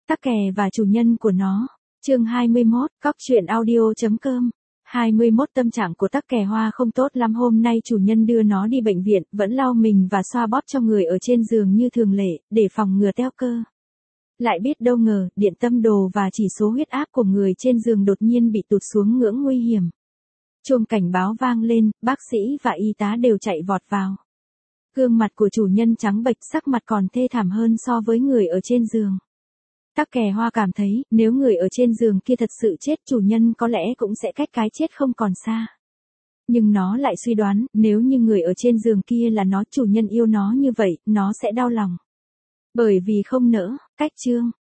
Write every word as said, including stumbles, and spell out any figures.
Tắc kè và chủ nhân của nó. Chương hai mươi mốt, cóc truyện audio chấm com. hai mươi mốt Tâm trạng của tắc kè hoa không tốt lắm, hôm nay chủ nhân đưa nó đi bệnh viện, vẫn lau mình và xoa bóp cho người ở trên giường như thường lệ, để phòng ngừa teo cơ. Lại biết đâu ngờ, điện tâm đồ và chỉ số huyết áp của người trên giường đột nhiên bị tụt xuống ngưỡng nguy hiểm. Chuông cảnh báo vang lên, bác sĩ và y tá đều chạy vọt vào. Gương mặt của chủ nhân trắng bệch, sắc mặt còn thê thảm hơn so với người ở trên giường. Tắc kè hoa cảm thấy, nếu người ở trên giường kia thật sự chết, chủ nhân có lẽ cũng sẽ cách cái chết không còn xa. Nhưng nó lại suy đoán, nếu như người ở trên giường kia là nó, chủ nhân yêu nó như vậy, nó sẽ đau lòng. Bởi vì không nỡ, cách chương.